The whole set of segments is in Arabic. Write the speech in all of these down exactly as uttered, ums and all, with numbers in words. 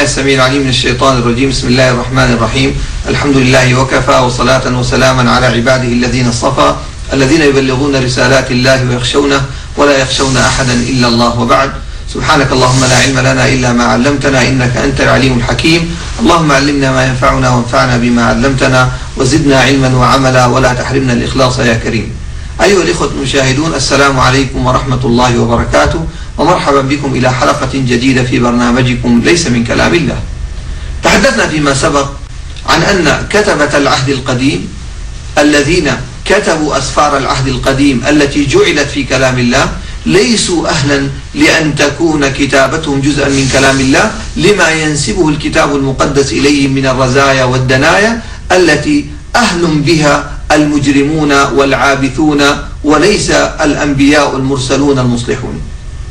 بالله السميع العليم من الشيطان الرجيم. بسم الله الرحمن الرحيم. الحمد لله وكفى، وصلاة وسلاما على عباده الذين اصطفى، الذين يبلغون رسالات الله ويخشونه ولا يخشون أحدا إلا الله، وبعد. سبحانك اللهم لا علم لنا إلا ما علمتنا إنك أنت العليم الحكيم. اللهم علمنا ما ينفعنا وانفعنا بما علمتنا وزدنا علما وعملا ولا تحرمنا الإخلاص يا كريم. أيها الإخوة المشاهدون، السلام عليكم ورحمة الله وبركاته، ومرحبا بكم إلى حلقة جديدة في برنامجكم ليس من كلام الله. تحدثنا فيما سبق عن أن كتبة العهد القديم الذين كتبوا أسفار العهد القديم التي جعلت في كلام الله ليسوا أهلا لأن تكون كتابتهم جزءا من كلام الله، لما ينسبه الكتاب المقدس إليهم من الرزايا والدنايا التي أهل بها المجرمون والعابثون، وليس الأنبياء المرسلون المصلحون.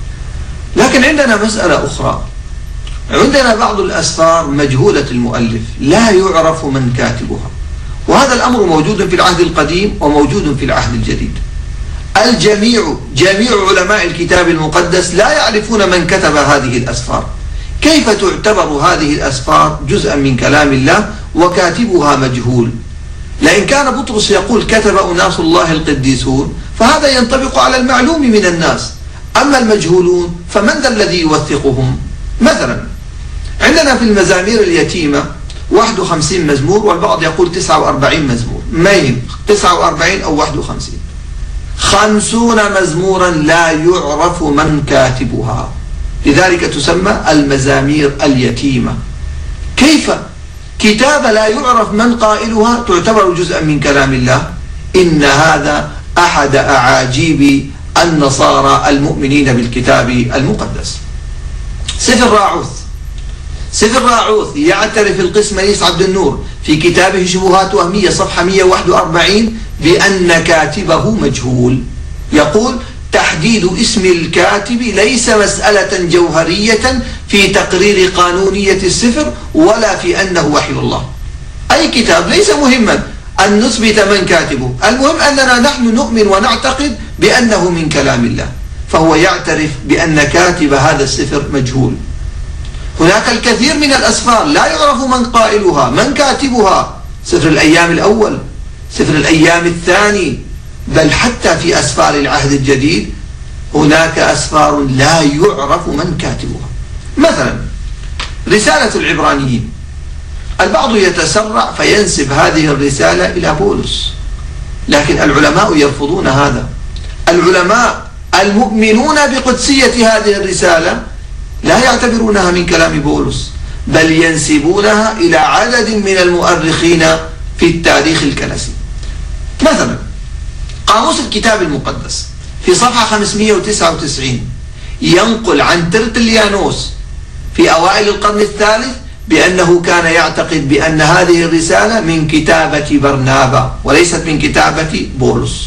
لكن عندنا مسألة أخرى، عندنا بعض الأسفار مجهولة المؤلف لا يعرف من كاتبها، وهذا الأمر موجود في العهد القديم وموجود في العهد الجديد. الجميع جميع علماء الكتاب المقدس لا يعرفون من كتب هذه الأسفار. كيف تعتبر هذه الأسفار جزءا من كلام الله وكاتبها مجهول؟ لأن كان بطرس يقول كتب أناس الله القديسون، فهذا ينطبق على المعلوم من الناس. أما المجهولون فمن ذا الذي يوثقهم؟ مثلا عندنا في المزامير اليتيمة واحد وخمسين مزمور، والبعض يقول تسعة وأربعين مزمور، مين تسعة وأربعين أو واحد وخمسين، خمسون مزمورا لا يعرف من كاتبها، لذلك تسمى المزامير اليتيمة. كيف كتابة لا يعرف من قائلها تعتبر جزءا من كلام الله؟ إن هذا أحد أعاجيب النصارى المؤمنين بالكتاب المقدس. سفر راعوث سفر راعوث يعترف القسمنيس عبد النور في كتابه شبهات وهمية صفحة مئة وواحد وأربعين بأن كاتبه مجهول. يقول تحديد اسم الكاتب ليس مسألة جوهرية في تقرير قانونية السفر ولا في أنه وحي الله. أي كتاب ليس مهما أن نثبت من كاتبه، المهم أننا نحن نؤمن ونعتقد بأنه من كلام الله، فهو يعترف بأن كاتب هذا السفر مجهول. هناك الكثير من الأسفار لا يعرف من قائلها، من كاتبها، سفر الأيام الأول، سفر الأيام الثاني، بل حتى في أسفار العهد الجديد هناك أسفار لا يعرف من كاتبها. مثلا رسالة العبرانيين، البعض يتسرع فينسب هذه الرسالة إلى بولس، لكن العلماء يرفضون هذا. العلماء المؤمنون بقدسية هذه الرسالة لا يعتبرونها من كلام بولس، بل ينسبونها إلى عدد من المؤرخين في التاريخ الكنسي. مثلا قاموس الكتاب المقدس في صفحة خمسمئة وتسعة وتسعين ينقل عن ترتليانوس في أوائل القرن الثالث بأنه كان يعتقد بأن هذه الرسالة من كتابة برنابا وليست من كتابة بولس.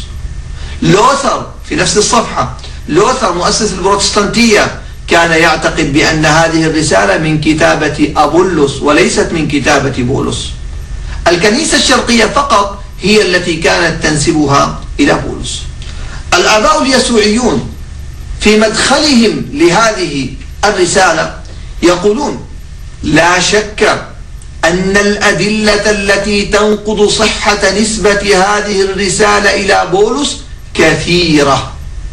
لوثر في نفس الصفحة، لوثر مؤسس البروتستانتية كان يعتقد بأن هذه الرسالة من كتابة أبولس وليست من كتابة بولس. الكنيسة الشرقية فقط هي التي كانت تنسبها إلى بولس. الآباء اليسوعيون في مدخلهم لهذه الرسالة يقولون لا شك أن الأدلة التي تنقض صحة نسبة هذه الرسالة إلى بولس كثيرة،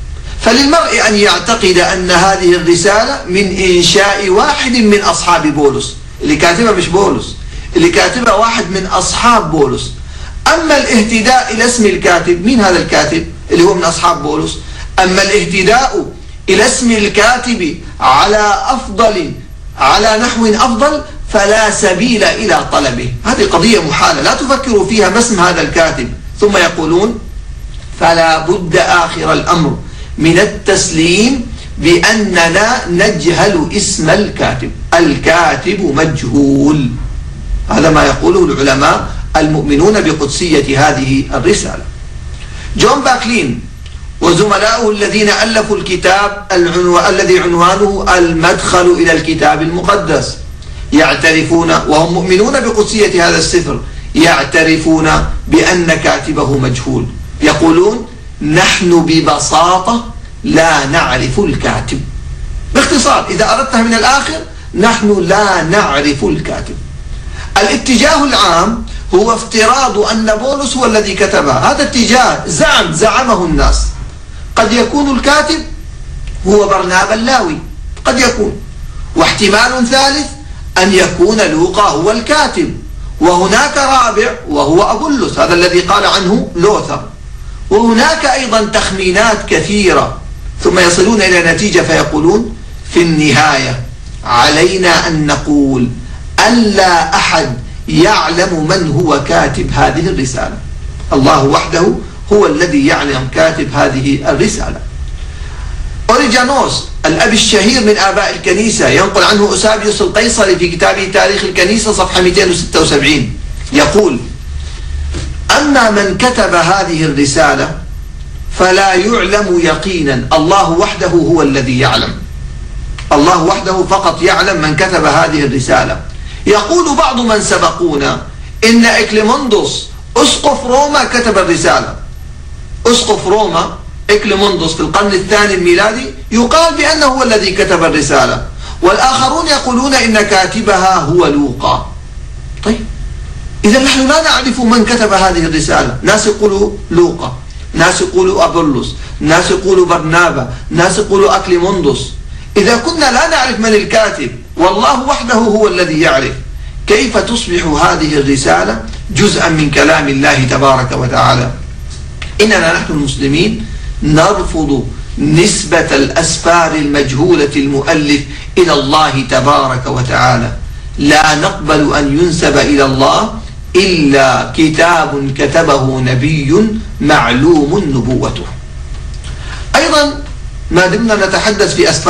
فللمرء أن يعتقد أن هذه الرسالة من إنشاء واحد من أصحاب بولس. اللي كاتبها مش بولس، اللي كاتبها واحد من أصحاب بولس. أما الاهتداء إلى اسم الكاتب، مين هذا الكاتب اللي هو من أصحاب بولس؟ أما الاهتداء إلى اسم الكاتب على أفضل على نحو أفضل فلا سبيل إلى طلبه. هذه قضية محالة لا تفكروا فيها، ما اسم هذا الكاتب؟ ثم يقولون فلا بد آخر الأمر من التسليم بأننا نجهل اسم الكاتب، الكاتب مجهول. هذا ما يقوله العلماء المؤمنون بقدسية هذه الرسالة. جون باكلين وزملاؤه الذين ألفوا الكتاب العنو... الذي عنوانه المدخل إلى الكتاب المقدس يعترفون، وهم مؤمنون بقدسية هذا السفر، يعترفون بأن كاتبه مجهول. يقولون نحن ببساطة لا نعرف الكاتب. باختصار إذا أردتها من الآخر نحن لا نعرف الكاتب. الاتجاه العام هو افتراض أن بولس هو الذي كتبها، هذا اتجاه زعم زعمه الناس. قد يكون الكاتب هو برنابا اللاوي، قد يكون، واحتمال ثالث أن يكون لوقا هو الكاتب، وهناك رابع وهو أبولس هذا الذي قال عنه لوثر، وهناك أيضا تخمينات كثيرة، ثم يصلون إلى نتيجة فيقولون في النهاية علينا أن نقول أن لا أحد يعلم من هو كاتب هذه الرسالة، الله وحده هو الذي يعلم كاتب هذه الرسالة. أوريجانوس الأب الشهير من آباء الكنيسة ينقل عنه أوسابيوس القيصري في كتابه تاريخ الكنيسة صفحة مئتين وستة وسبعين يقول: أما من كتب هذه الرسالة فلا يعلم يقينا، الله وحده هو الذي يعلم، الله وحده فقط يعلم من كتب هذه الرسالة. يقول بعض من سبقونا إن إكليموندوس أسقف روما كتب الرسالة، أسقف روما إكليموندوس في القرن الثاني الميلادي يقال بأنه هو الذي كتب الرسالة، والآخرون يقولون إن كاتبها هو لوقا. طيب إذا نحن لا نعرف من كتب هذه الرسالة، ناس يقولوا لوقا، ناس يقولوا أبولس، ناس يقولوا برنابا، ناس يقولوا أكليموندوس. إذا كنا لا نعرف من الكاتب والله وحده هو الذي يعرف، كيف تصبح هذه الرسالة جزءا من كلام الله تبارك وتعالى؟ إننا نحن المسلمين نرفض نسبة الأسفار المجهولة المؤلف إلى الله تبارك وتعالى، لا نقبل أن ينسب إلى الله إلا كتاب كتبه نبي معلوم نبوته. أيضا ما دمنا نتحدث في أسفار